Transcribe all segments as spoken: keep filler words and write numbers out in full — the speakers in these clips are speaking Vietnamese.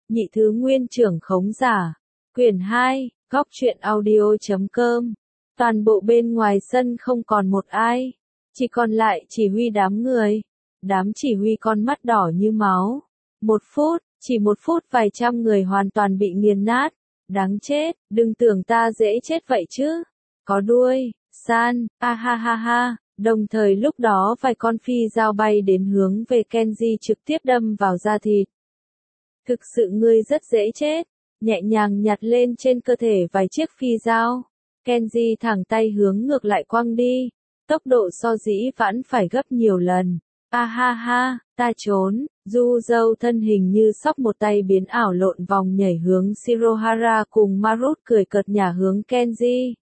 Nhị thứ nguyên trưởng khống giả. Quyển hai, góc truyện audio chấm com. Toàn bộ bên ngoài sân không còn một ai. Chỉ còn lại chỉ huy đám người. Đám chỉ huy con mắt đỏ như máu. Một phút, chỉ một phút vài trăm người hoàn toàn bị nghiền nát. Đáng chết, đừng tưởng ta dễ chết vậy chứ. Có đuôi, san, a ha ha ha. Đồng thời lúc đó vài con phi dao bay đến hướng về Kenji trực tiếp đâm vào da thịt. Thực sự ngươi rất dễ chết. Nhẹ nhàng nhặt lên trên cơ thể vài chiếc phi dao. Kenji thẳng tay hướng ngược lại quăng đi. Tốc độ so dĩ vãn phải gấp nhiều lần. A ha ha, ta trốn. Du dâu thân hình như sóc một tay biến ảo lộn vòng nhảy hướng Shirohara cùng Marut cười cợt nhả hướng Kenji.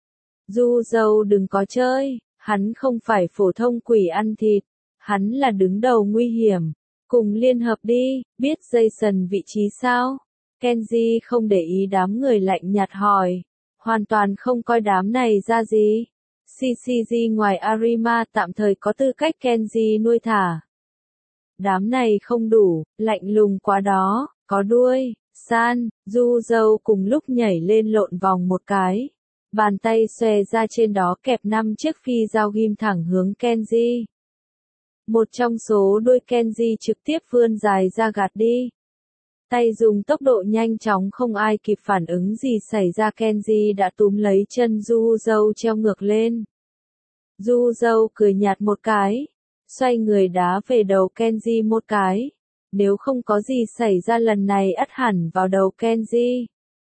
Du dâu đừng có chơi, hắn không phải phổ thông quỷ ăn thịt, hắn là đứng đầu nguy hiểm. Cùng liên hợp đi, biết Jason vị trí sao? Kenji không để ý đám người lạnh nhạt hỏi, hoàn toàn không coi đám này ra gì. xê xê giê ngoài Arima tạm thời có tư cách Kenji nuôi thả. Đám này không đủ, lạnh lùng quá đó, có đuôi, san, du dâu cùng lúc nhảy lên lộn vòng một cái. Bàn tay xòe ra trên đó kẹp năm chiếc phi dao ghim thẳng hướng Kenji. Một trong số đuôi Kenji trực tiếp vươn dài ra gạt đi. Tay dùng tốc độ nhanh chóng không ai kịp phản ứng gì xảy ra, Kenji đã túm lấy chân du dâu treo ngược lên. Du dâu cười nhạt một cái, xoay người đá về đầu Kenji một cái. Nếu không có gì xảy ra lần này ắt hẳn vào đầu Kenji.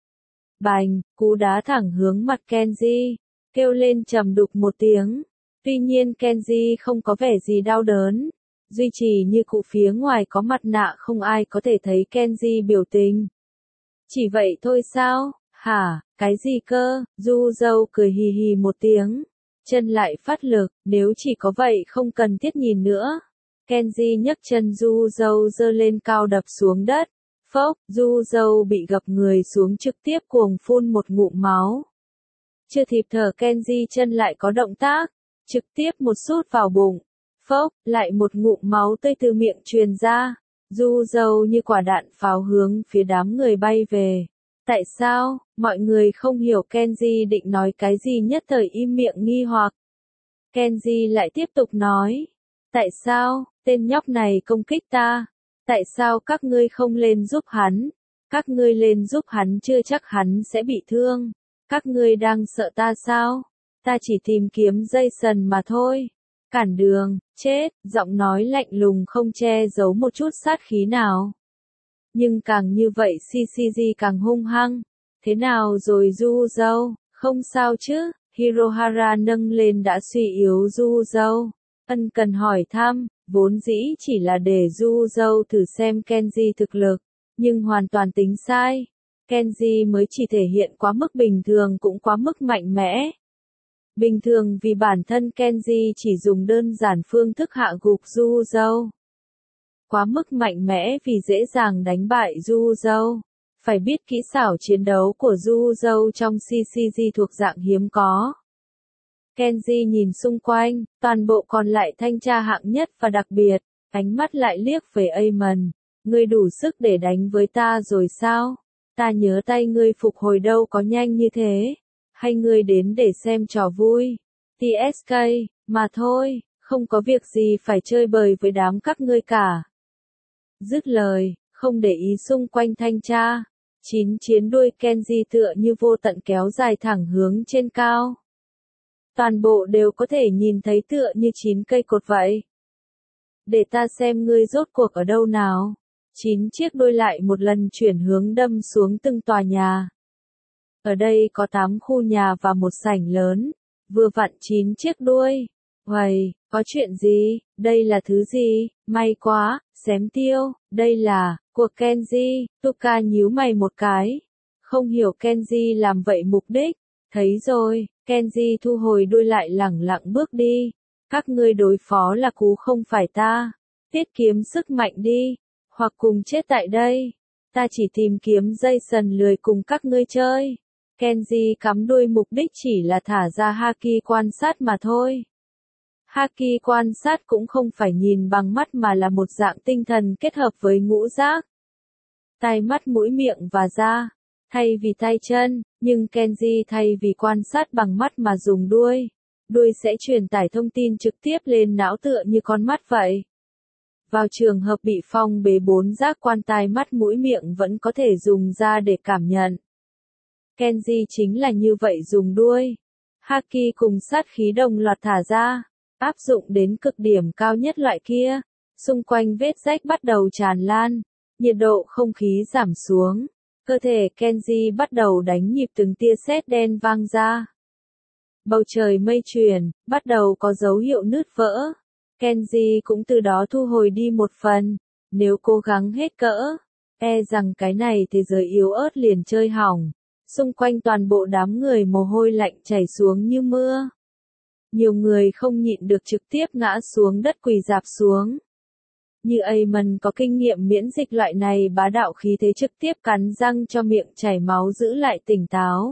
Bành, cú đá thẳng hướng mặt Kenji, kêu lên trầm đục một tiếng. Tuy nhiên Kenji không có vẻ gì đau đớn. Duy trì như cụ phía ngoài có mặt nạ không ai có thể thấy Kenji biểu tình. Chỉ vậy thôi sao? Hả, cái gì cơ? Du dâu cười hì hì một tiếng. Chân lại phát lực, nếu chỉ có vậy không cần thiết nhìn nữa. Kenji nhấc chân du dâu giơ lên cao đập xuống đất. Phốc, du dâu bị gập người xuống trực tiếp cuồng phun một ngụm máu. Chưa kịp thở Kenji chân lại có động tác. Trực tiếp một sút vào bụng. Phốc, lại một ngụm máu tươi từ miệng truyền ra. Du dâu như quả đạn pháo hướng phía đám người bay về. Tại sao, mọi người không hiểu Kenji định nói cái gì nhất thời im miệng nghi hoặc. Kenji lại tiếp tục nói. Tại sao, tên nhóc này công kích ta? Tại sao các ngươi không lên giúp hắn? Các ngươi lên giúp hắn chưa chắc hắn sẽ bị thương. Các ngươi đang sợ ta sao? Ta chỉ tìm kiếm Jason mà thôi. Cản đường, chết, giọng nói lạnh lùng không che giấu một chút sát khí nào. Nhưng càng như vậy xê xê giê càng hung hăng. Thế nào rồi du dâu, không sao chứ? Hirohara nâng lên đã suy yếu du dâu. Ân cần hỏi thăm, vốn dĩ chỉ là để du dâu thử xem Kenji thực lực. Nhưng hoàn toàn tính sai. Kenji mới chỉ thể hiện quá mức bình thường cũng quá mức mạnh mẽ. Bình thường vì bản thân Kenji chỉ dùng đơn giản phương thức hạ gục du dâu. Quá mức mạnh mẽ vì dễ dàng đánh bại du dâu. Phải biết kỹ xảo chiến đấu của du dâu trong xê xê giê thuộc dạng hiếm có. Kenji nhìn xung quanh, toàn bộ còn lại thanh tra hạng nhất và đặc biệt, ánh mắt lại liếc về Amon. Ngươi đủ sức để đánh với ta rồi sao? Ta nhớ tay ngươi phục hồi đâu có nhanh như thế. Hay ngươi đến để xem trò vui? tê ét ca, mà thôi, không có việc gì phải chơi bời với đám các ngươi cả. Dứt lời, không để ý xung quanh thanh tra. Chín chiến đuôi Kenji tựa như vô tận kéo dài thẳng hướng trên cao. Toàn bộ đều có thể nhìn thấy tựa như chín cây cột vậy. Để ta xem ngươi rốt cuộc ở đâu nào. Chín chiếc đuôi lại một lần chuyển hướng đâm xuống từng tòa nhà. Ở đây có tám khu nhà và một sảnh lớn. Vừa vặn chín chiếc đuôi. Uầy, có chuyện gì? Đây là thứ gì? May quá, xém tiêu. Đây là, của Kenji. Tuka nhíu mày một cái. Không hiểu Kenji làm vậy mục đích. Thấy rồi, Kenji thu hồi đuôi lại lẳng lặng bước đi. Các ngươi đối phó là cú không phải ta. Tiết kiếm sức mạnh đi. Hoặc cùng chết tại đây. Ta chỉ tìm kiếm Jason lười cùng các ngươi chơi. Kenji cắm đuôi mục đích chỉ là thả ra Haki quan sát mà thôi. Haki quan sát cũng không phải nhìn bằng mắt mà là một dạng tinh thần kết hợp với ngũ giác. tai mắt mũi miệng và da, thay vì tay chân, nhưng Kenji thay vì quan sát bằng mắt mà dùng đuôi. Đuôi sẽ truyền tải thông tin trực tiếp lên não tựa như con mắt vậy. Vào trường hợp bị phong bế bốn giác quan tai mắt mũi miệng vẫn có thể dùng da để cảm nhận. Kenji chính là như vậy dùng đuôi. Haki cùng sát khí đồng loạt thả ra, áp dụng đến cực điểm cao nhất loại kia. Xung quanh vết rách bắt đầu tràn lan, nhiệt độ không khí giảm xuống. Cơ thể Kenji bắt đầu đánh nhịp từng tia sét đen vang ra. Bầu trời mây chuyển, bắt đầu có dấu hiệu nứt vỡ. Kenji cũng từ đó thu hồi đi một phần. Nếu cố gắng hết cỡ, e rằng cái này thế giới yếu ớt liền chơi hỏng. Xung quanh toàn bộ đám người mồ hôi lạnh chảy xuống như mưa. Nhiều người không nhịn được trực tiếp ngã xuống đất quỳ rạp xuống. Như Amon có kinh nghiệm miễn dịch loại này bá đạo khí thế trực tiếp cắn răng cho miệng chảy máu giữ lại tỉnh táo.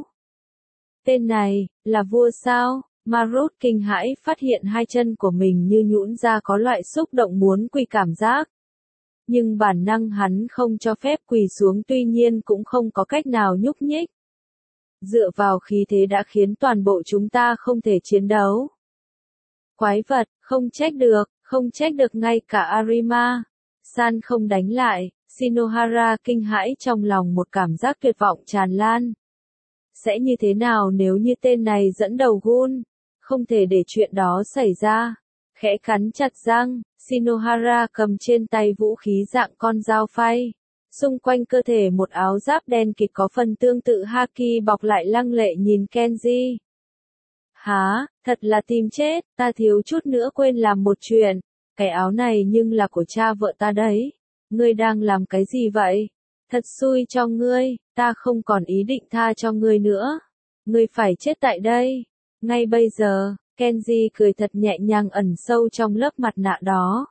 Tên này, là vua sao? Marut kinh hãi phát hiện hai chân của mình như nhũn ra có loại xúc động muốn quỳ cảm giác. Nhưng bản năng hắn không cho phép quỳ xuống tuy nhiên cũng không có cách nào nhúc nhích. Dựa vào khí thế đã khiến toàn bộ chúng ta không thể chiến đấu. Quái vật, không trách được, không trách được ngay cả Arima. San không đánh lại, Shinohara kinh hãi trong lòng một cảm giác tuyệt vọng tràn lan. Sẽ như thế nào nếu như tên này dẫn đầu Gun? Không thể để chuyện đó xảy ra. Khẽ cắn chặt răng, Shinohara cầm trên tay vũ khí dạng con dao phay. Xung quanh cơ thể một áo giáp đen kịt có phần tương tự Haki bọc lại lăng lệ nhìn Kenji. Hả, thật là tìm chết, ta thiếu chút nữa quên làm một chuyện. Cái áo này nhưng là của cha vợ ta đấy. Ngươi đang làm cái gì vậy? Thật xui cho ngươi, ta không còn ý định tha cho ngươi nữa. Ngươi phải chết tại đây. Ngay bây giờ, Kenji cười thật nhẹ nhàng ẩn sâu trong lớp mặt nạ đó.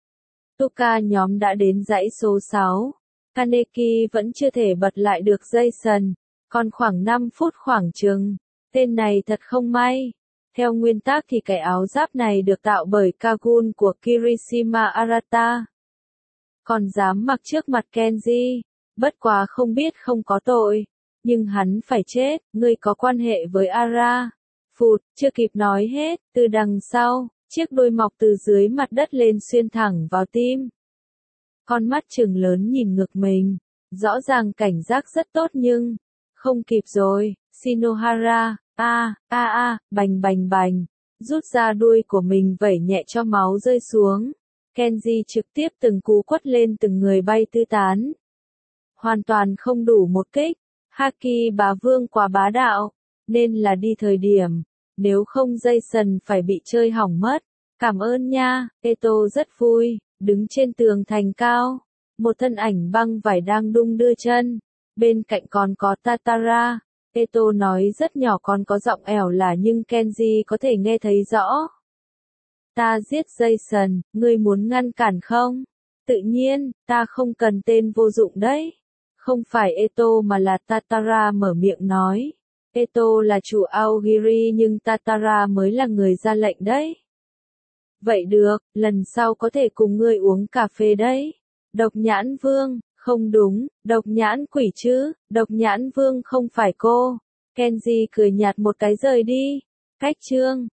Tuka nhóm đã đến dãy số sáu. Kaneki vẫn chưa thể bật lại được Jason. Còn khoảng năm phút khoảng chừng. Tên này thật không may. Theo nguyên tắc thì cái áo giáp này được tạo bởi Kagun của Kirishima Arata. Còn dám mặc trước mặt Kenji. Bất quá không biết không có tội. Nhưng hắn phải chết, ngươi có quan hệ với Ara. Phụt, chưa kịp nói hết, từ đằng sau, chiếc đuôi mọc từ dưới mặt đất lên xuyên thẳng vào tim. Con mắt trừng lớn nhìn ngực mình. Rõ ràng cảnh giác rất tốt nhưng, không kịp rồi, Shinohara, a, a a, bành bành bành, rút ra đuôi của mình vẩy nhẹ cho máu rơi xuống. Kenji trực tiếp từng cú quất lên từng người bay tứ tán. Hoàn toàn không đủ một kích. Haki bá vương quá bá đạo, nên là đi thời điểm, nếu không Jason phải bị chơi hỏng mất. Cảm ơn nha, Eto rất vui, đứng trên tường thành cao. Một thân ảnh băng vải đang đung đưa chân, bên cạnh còn có Tatara. Eto nói rất nhỏ còn có giọng ẻo lả nhưng Kenji có thể nghe thấy rõ. Ta giết Jason, ngươi muốn ngăn cản không? Tự nhiên, ta không cần tên vô dụng đấy. Không phải Eto mà là Tatara mở miệng nói. Eto là chủ Aogiri nhưng Tatara mới là người ra lệnh đấy. Vậy được, lần sau có thể cùng ngươi uống cà phê đấy. Độc nhãn vương, không đúng, độc nhãn quỷ chứ, độc nhãn vương không phải cô. Kenji cười nhạt một cái rời đi. Cách chương.